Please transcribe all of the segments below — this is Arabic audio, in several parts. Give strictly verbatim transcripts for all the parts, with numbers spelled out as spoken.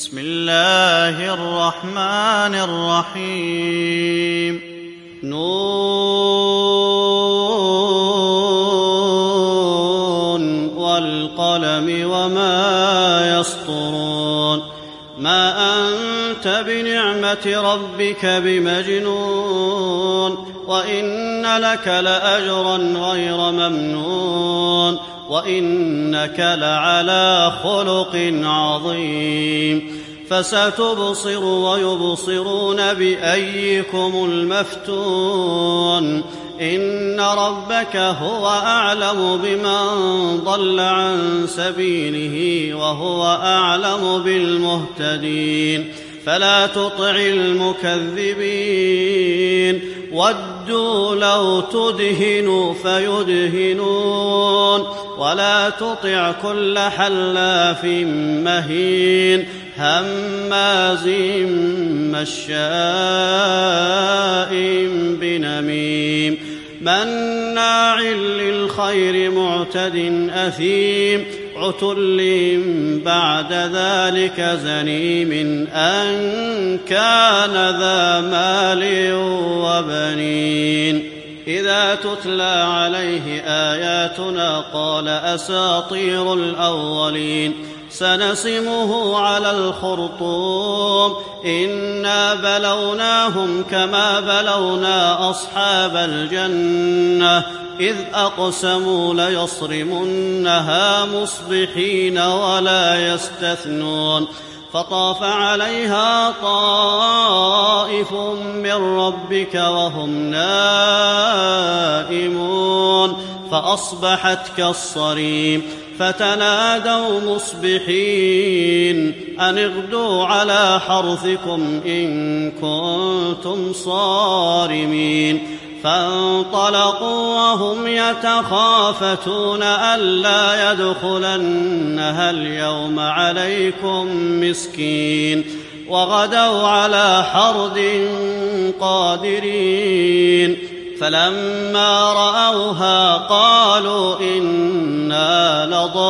بسم الله الرحمن الرحيم نون والقلم وما يسطرون ما أنت بنعمة ربك بمجنون وإن لك لأجرا غير ممنون وإنك لعلى خلق عظيم فستبصر ويبصرون بأيكم المفتون إن ربك هو أعلم بمن ضل عن سبيله وهو أعلم بالمهتدين فلا تطع المكذبين ودوا لو تدهن فيدهنون ولا تطع كل حلاف مهين هماز مشاء بنميم مناع للخير معتد أثيم عتل بعد ذلك زنيم أن كان ذا مال وبنين إذا تتلى عليه آياتنا قال أساطير الأولين سنسمه على الخرطوم إنا بلوناهم كما بلونا أصحاب الجنة إذ أقسموا ليصرمنها مصبحين ولا يستثنون فطاف عليها طائف من ربك وهم نائمون فأصبحت كالصريم فتنادوا مصبحين أن اغدوا على حرثكم إن كنتم صارمين فانطلقوا وهم يتخافتون ألا يدخلنها اليوم عليكم مسكين وغدوا على حرد قادرين فلما رأوها قالوا إنا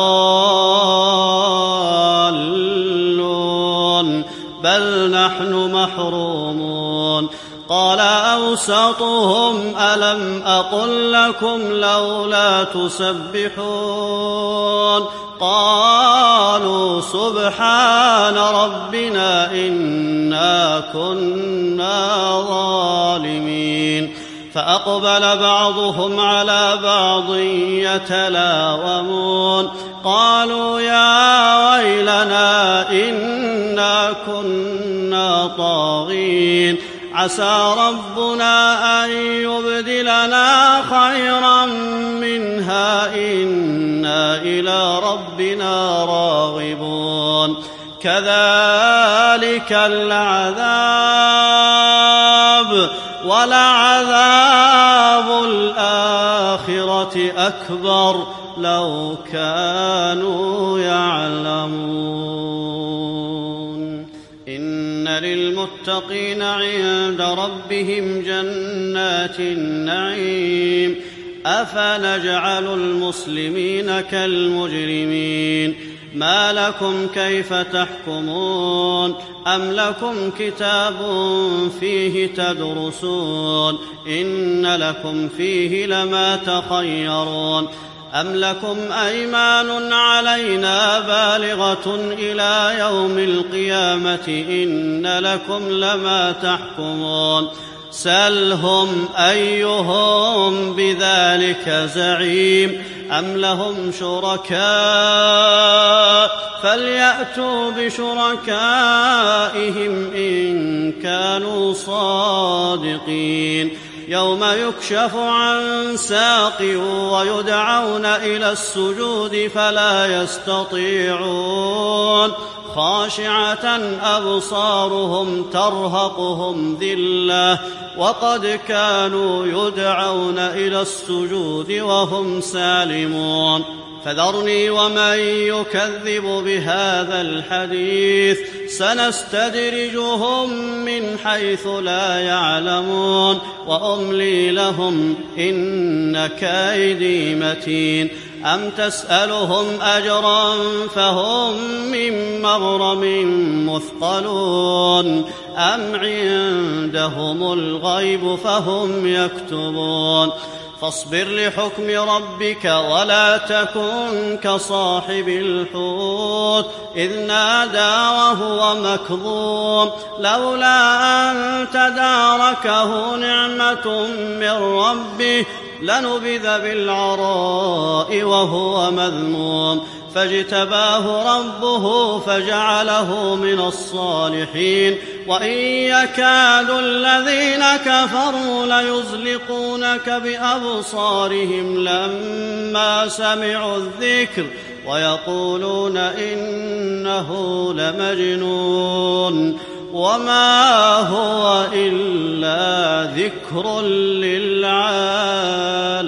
لضالون بل نحن محرومون قال أوسطهم ألم أقل لكم لولا تسبحون قالوا سبحان ربنا إنا كنا ظالمين فأقبل بعضهم على بعض يتلاومون قالوا يا ويلنا إنا كنا طاغين عسى ربنا أن يبدلنا خيرا منها إنا إلى ربنا راغبون كذلك العذاب ولعذاب الآخرة أكبر لو كانوا يعلمون إن للمتقين عند ربهم جنات النعيم أفنجعل المسلمين كالمجرمين ما لكم كيف تحكمون أم لكم كتاب فيه تدرسون إن لكم فيه لما تخيرون أم لكم أيمان علينا بالغة إلى يوم القيامة إن لكم لما تحكمون سلهم أيهم بذلك زعيم أم لهم شركاء فليأتوا بشركائهم إن كانوا صادقين يوم يكشف عن ساق ويدعون إلى السجود فلا يستطيعون خاشعة أبصارهم ترهقهم ذلة وقد كانوا يدعون إلى السجود وهم سالمون فذرني ومن يكذب بهذا الحديث سنستدرجهم من حيث لا يعلمون وأملي لهم إن كيدي متين أم تسألهم أجرا فهم من مغرم مثقلون أم عندهم الغيب فهم يكتبون فاصبر لحكم ربك ولا تكن كصاحب الحوت إذ نادى وهو مكظوم لولا أن تداركه نعمة من ربه لنبذ بالعراء وهو مذموم فاجتباه ربه فجعله من الصالحين وإن يكاد الذين كفروا ليزلقونك بأبصارهم لما سمعوا الذكر ويقولون إنه لمجنون وما هو إلا ذكر للعالمين.